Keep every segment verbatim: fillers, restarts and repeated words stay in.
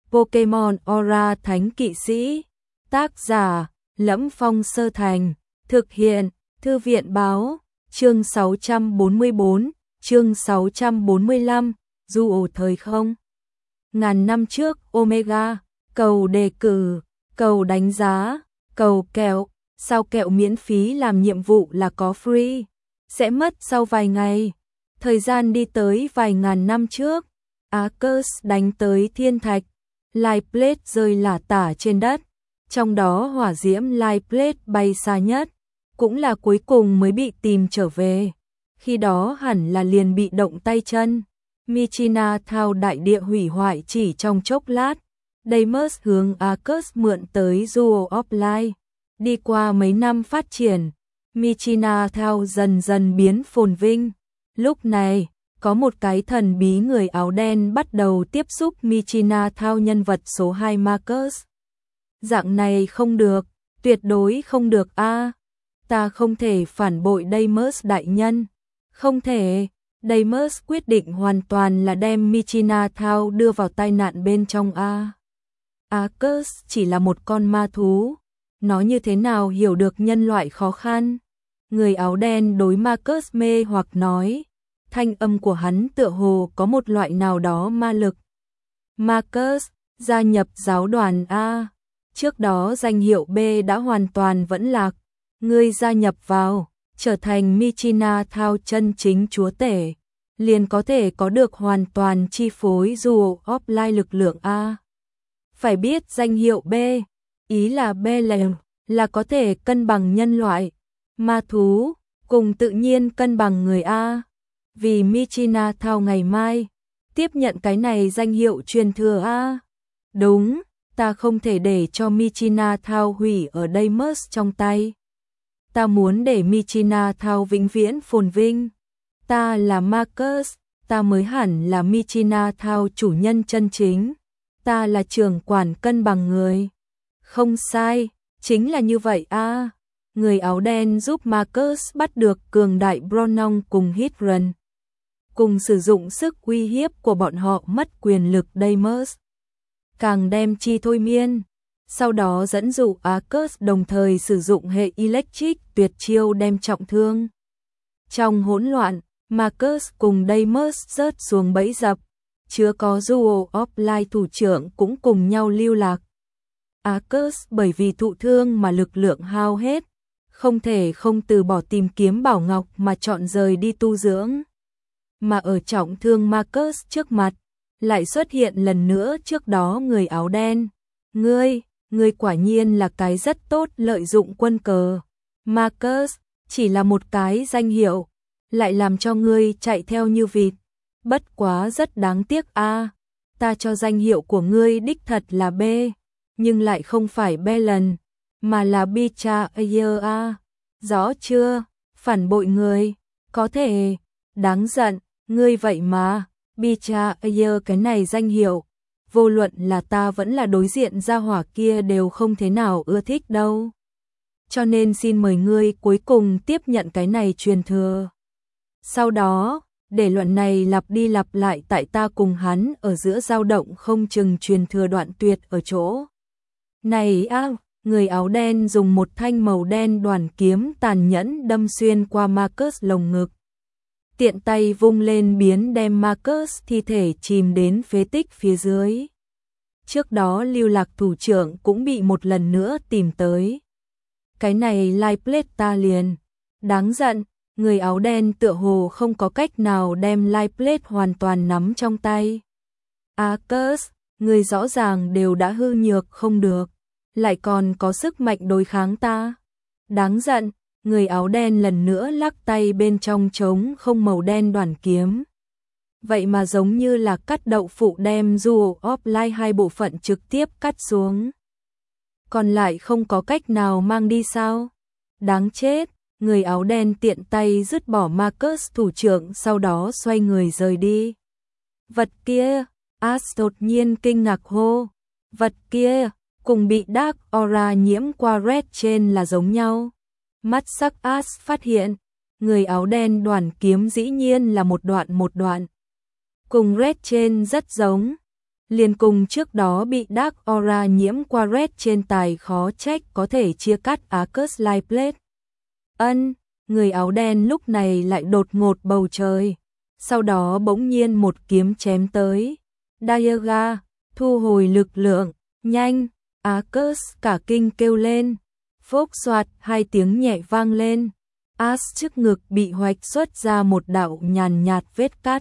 Pokemon Aura Thánh Kỵ Sĩ. Tác giả: Lẫm Phong Sơ Thành. Thực hiện: Thư viện báo. Chương sáu trăm bốn mươi bốn, chương sáu trăm bốn mươi lăm, du ổ thời không. Ngàn năm trước, Omega, cầu đề cử, cầu đánh giá, cầu kẹo, sao kẹo miễn phí làm nhiệm vụ là có free, sẽ mất sau vài ngày. Thời gian đi tới vài ngàn năm trước, Arceus đánh tới thiên thạch, Light Blade rơi lả tả trên đất, trong đó hỏa diễm Light Blade bay xa nhất, cũng là cuối cùng mới bị tìm trở về. Khi đó hẳn là liền bị động tay chân. Michina thao đại địa hủy hoại chỉ trong chốc lát. Deimos hướng Arceus mượn tới Jewel of Light. Đi qua mấy năm phát triển, Michina thao dần dần biến phồn vinh. Lúc này, có một cái thần bí người áo đen bắt đầu tiếp xúc Michina thao nhân vật số hai Marcus. Dạng này không được, tuyệt đối không được a. À, ta không thể phản bội Deimos đại nhân. Không thể. Deimos quyết định hoàn toàn là đem Michina thao đưa vào tai nạn bên trong a. Arceus chỉ là một con ma thú, nó như thế nào hiểu được nhân loại khó khăn? Người áo đen đối Marcus mê hoặc nói, thanh âm của hắn tựa hồ có một loại nào đó ma lực. Marcus, gia nhập giáo đoàn A. Trước đó danh hiệu B đã hoàn toàn vẫn lạc. Ngươi gia nhập vào, trở thành Michina thao chân chính chúa tể, liền có thể có được hoàn toàn chi phối Jewel of Light lực lượng A. Phải biết danh hiệu B, ý là B là, là có thể cân bằng nhân loại, ma thú, cùng tự nhiên cân bằng người A. Vì Michina thao ngày mai, tiếp nhận cái này danh hiệu truyền thừa A. Đúng, ta không thể để cho Michina thao hủy ở Deimos trong tay. Ta muốn để Michina thao vĩnh viễn phồn vinh. Ta là Marcus, ta mới hẳn là Michina thao chủ nhân chân chính. Ta là trưởng quản cân bằng người. Không sai, chính là như vậy a. À, người áo đen giúp Marcus bắt được cường đại Bronong cùng Hydron. Cùng sử dụng sức uy hiếp của bọn họ mất quyền lực Deimos. Càng đem chi thôi miên. Sau đó dẫn dụ Arceus đồng thời sử dụng hệ Electric tuyệt chiêu đem trọng thương. Trong hỗn loạn, Marcus cùng Deimos rớt xuống bẫy dập, chứa có Jewel of Light thủ trưởng cũng cùng nhau lưu lạc. Arceus bởi vì thụ thương mà lực lượng hao hết, không thể không từ bỏ tìm kiếm bảo ngọc mà chọn rời đi tu dưỡng. Mà ở trọng thương Marcus trước mặt, lại xuất hiện lần nữa trước đó người áo đen. Ngươi, ngươi quả nhiên là cái rất tốt lợi dụng quân cờ. Marcus, chỉ là một cái danh hiệu, lại làm cho ngươi chạy theo như vịt. Bất quá rất đáng tiếc a. À, ta cho danh hiệu của ngươi đích thật là B, nhưng lại không phải Belen, mà là Bicha Ayer a. Rõ chưa? Phản bội người, có thể, đáng giận, ngươi vậy mà, Bicha Ayer cái này danh hiệu, vô luận là ta vẫn là đối diện gia hỏa kia đều không thế nào ưa thích đâu. Cho nên xin mời ngươi cuối cùng tiếp nhận cái này truyền thừa. Sau đó, để luận này lặp đi lặp lại tại ta cùng hắn ở giữa dao động không chừng truyền thừa đoạn tuyệt ở chỗ. Này á, người áo đen dùng một thanh màu đen đoàn kiếm tàn nhẫn đâm xuyên qua Marcus lồng ngực. Tiện tay vung lên biến đem Marcus thi thể chìm đến phế tích phía dưới. Trước đó lưu lạc thủ trưởng cũng bị một lần nữa tìm tới. Cái này Light Blade ta liền. Đáng giận, người áo đen tựa hồ không có cách nào đem Light Blade hoàn toàn nắm trong tay. Arceus, người rõ ràng đều đã hư nhược không được, lại còn có sức mạnh đối kháng ta. Đáng giận, người áo đen lần nữa lắc tay bên trong trống không màu đen đoàn kiếm. Vậy mà giống như là cắt đậu phụ đem Jewel of Light hai bộ phận trực tiếp cắt xuống. Còn lại không có cách nào mang đi sao? Đáng chết, người áo đen tiện tay dứt bỏ Marcus thủ trưởng sau đó xoay người rời đi. Vật kia, Ash đột nhiên kinh ngạc hô. Vật kia, cùng bị Dark Aura nhiễm qua Red trên là giống nhau. Mắt sắc Ash phát hiện, người áo đen đoàn kiếm dĩ nhiên là một đoạn một đoạn. Cùng Red trên rất giống. Liền cùng trước đó bị Dark Aura nhiễm qua Red trên tài khó trách có thể chia cắt Arcus Light Blade. Ân, người áo đen lúc này lại đột ngột bầu trời. Sau đó bỗng nhiên một kiếm chém tới. Diaga, thu hồi lực lượng, nhanh, Arcus cả kinh kêu lên. Phốc xoạt, hai tiếng nhẹ vang lên. As trước ngực bị hoạch xuất ra một đạo nhàn nhạt vết cắt.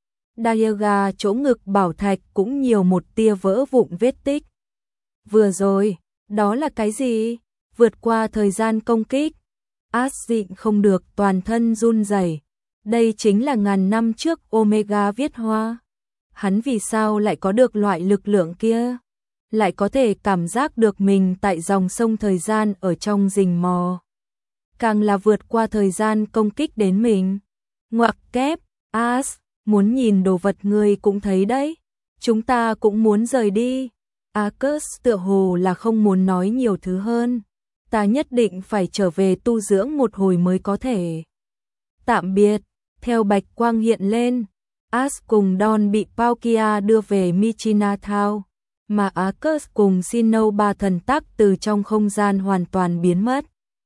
Diaga chỗ ngực bảo thạch cũng nhiều một tia vỡ vụn vết tích. Vừa rồi, đó là cái gì? Vượt qua thời gian công kích. As dịnh không được toàn thân run rẩy. Đây chính là ngàn năm trước Omega viết hoa. Hắn vì sao lại có được loại lực lượng kia? Lại có thể cảm giác được mình tại dòng sông thời gian ở trong rình mò. Càng là vượt qua thời gian công kích đến mình. Ngoặc kép, As, muốn nhìn đồ vật người cũng thấy đấy. Chúng ta cũng muốn rời đi. Arcus tựa hồ là không muốn nói nhiều thứ hơn. Ta nhất định phải trở về tu dưỡng một hồi mới có thể. Tạm biệt, theo bạch quang hiện lên. As cùng Don bị Palkia đưa về Michina Town, mà Arcus cùng Sinnoh ba thần tắc từ trong không gian hoàn toàn biến mất.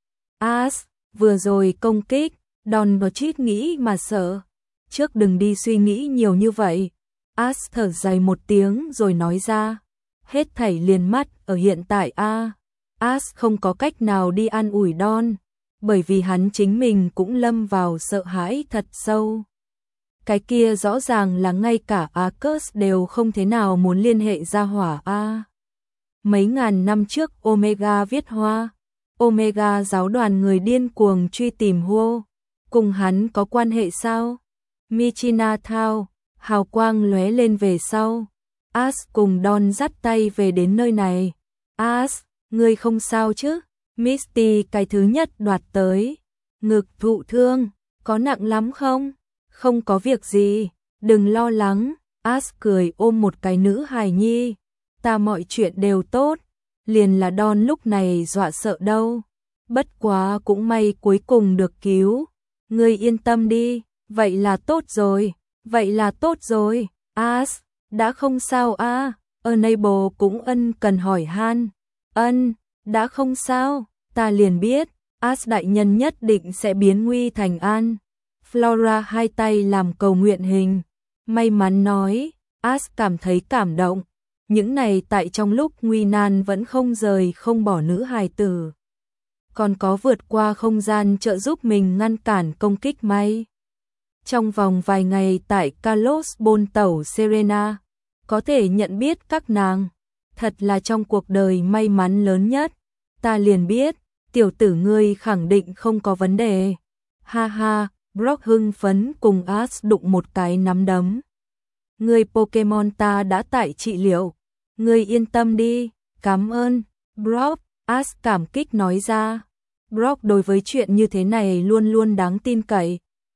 As, vừa rồi công kích, Don có chít nghĩ mà sợ. Trước đừng đi suy nghĩ nhiều như vậy. As thở dài một tiếng rồi nói ra. Hết thảy liền mắt ở hiện tại a. As không có cách nào đi an ủi Don, bởi vì hắn chính mình cũng lâm vào sợ hãi thật sâu. Cái kia rõ ràng là ngay cả Arcus đều không thế nào muốn liên hệ ra hỏa a. Mấy ngàn năm trước Omega viết hoa, Omega giáo đoàn người điên cuồng truy tìm Huo, cùng hắn có quan hệ sao? Michina Town, hào quang lóe lên về sau. As cùng Don dắt tay về đến nơi này. As, ngươi không sao chứ? Misty cái thứ nhất đoạt tới. Ngực thụ thương, có nặng lắm không? Không có việc gì, đừng lo lắng. As cười ôm một cái nữ hài nhi. Ta mọi chuyện đều tốt. Liền là Don lúc này dọa sợ đâu. Bất quá cũng may cuối cùng được cứu. Ngươi yên tâm đi, vậy là tốt rồi, vậy là tốt rồi. As, đã không sao a. À? Enable cũng ân cần hỏi han. Ân, đã không sao, ta liền biết, As đại nhân nhất định sẽ biến nguy thành an. Flora hai tay làm cầu nguyện hình, may mắn nói, As cảm thấy cảm động. Những này tại trong lúc nguy nan vẫn không rời không bỏ nữ hài tử. Còn có vượt qua không gian trợ giúp mình ngăn cản công kích may. Trong vòng vài ngày tại Kalos Bôn tẩu Serena, có thể nhận biết các nàng. Thật là trong cuộc đời may mắn lớn nhất. Ta liền biết, tiểu tử ngươi khẳng định không có vấn đề. Ha ha, Brock hưng phấn cùng As đụng một cái nắm đấm. Ngươi Pokemon ta đã tại trị liệu. Ngươi yên tâm đi, cảm ơn. Brock, As cảm kích nói ra. Brock đối với chuyện như thế này luôn luôn đáng tin cậy.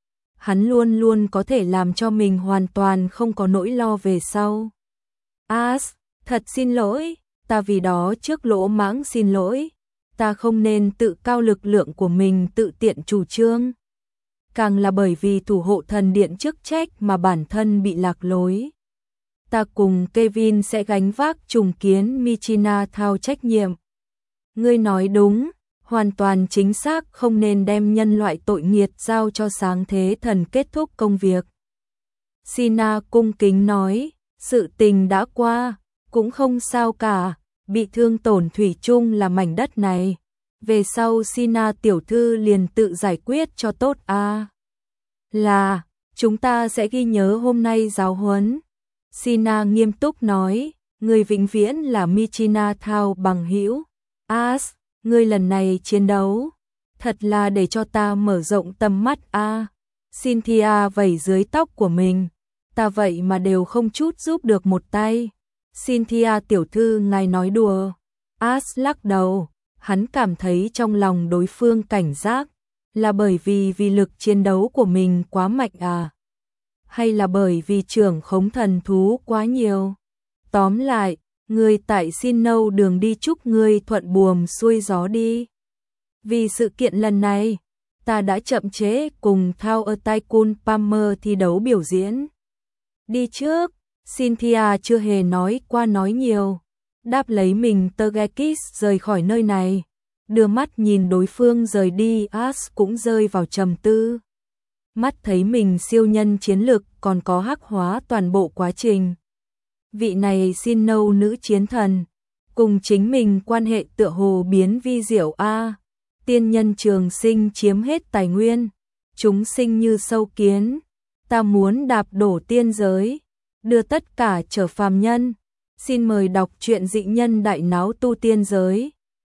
Hắn luôn luôn có thể làm cho mình hoàn toàn không có nỗi lo về sau. As, thật xin lỗi, ta vì đó trước lỗ mãng xin lỗi. Ta không nên tự cao lực lượng của mình tự tiện chủ trương. Càng là bởi vì thủ hộ thần điện chức trách mà bản thân bị lạc lối. Ta cùng Kevin sẽ gánh vác trùng kiến Michina Town trách nhiệm. Ngươi nói đúng, hoàn toàn chính xác, không nên đem nhân loại tội nghiệt giao cho sáng thế thần kết thúc công việc. Sina cung kính nói, sự tình đã qua, cũng không sao cả, bị thương tổn thủy chung là mảnh đất này. Về sau Sina tiểu thư liền tự giải quyết cho tốt a. À. Là, chúng ta sẽ ghi nhớ hôm nay giáo huấn. Sina nghiêm túc nói, người vĩnh viễn là Michina Town bằng hữu. As, ngươi lần này chiến đấu, thật là để cho ta mở rộng tầm mắt a. À. Cynthia vẩy dưới tóc của mình, ta vậy mà đều không chút giúp được một tay. Cynthia tiểu thư ngài nói đùa. As lắc đầu, hắn cảm thấy trong lòng đối phương cảnh giác, là bởi vì vì lực chiến đấu của mình quá mạnh à? Hay là bởi vì trưởng khống thần thú quá nhiều? Tóm lại, ngươi tại Sinnoh đường đi chúc ngươi thuận buồm xuôi gió đi. Vì sự kiện lần này, ta đã chậm trễ cùng Thao ở Tycoon Palmer thi đấu biểu diễn. Đi trước, Cynthia chưa hề nói qua nói nhiều, đáp lấy mình Tergekis rời khỏi nơi này, đưa mắt nhìn đối phương rời đi. Ash cũng rơi vào trầm tư. Mắt thấy mình siêu nhân chiến lực còn có hắc hóa toàn bộ quá trình. Vị này xin nâu nữ chiến thần, cùng chính mình quan hệ tựa hồ biến vi diệu a. Tiên nhân trường sinh chiếm hết tài nguyên, chúng sinh như sâu kiến, ta muốn đạp đổ tiên giới, đưa tất cả trở phàm nhân. Xin mời đọc truyện Dị Nhân Đại Náo Tu Tiên Giới.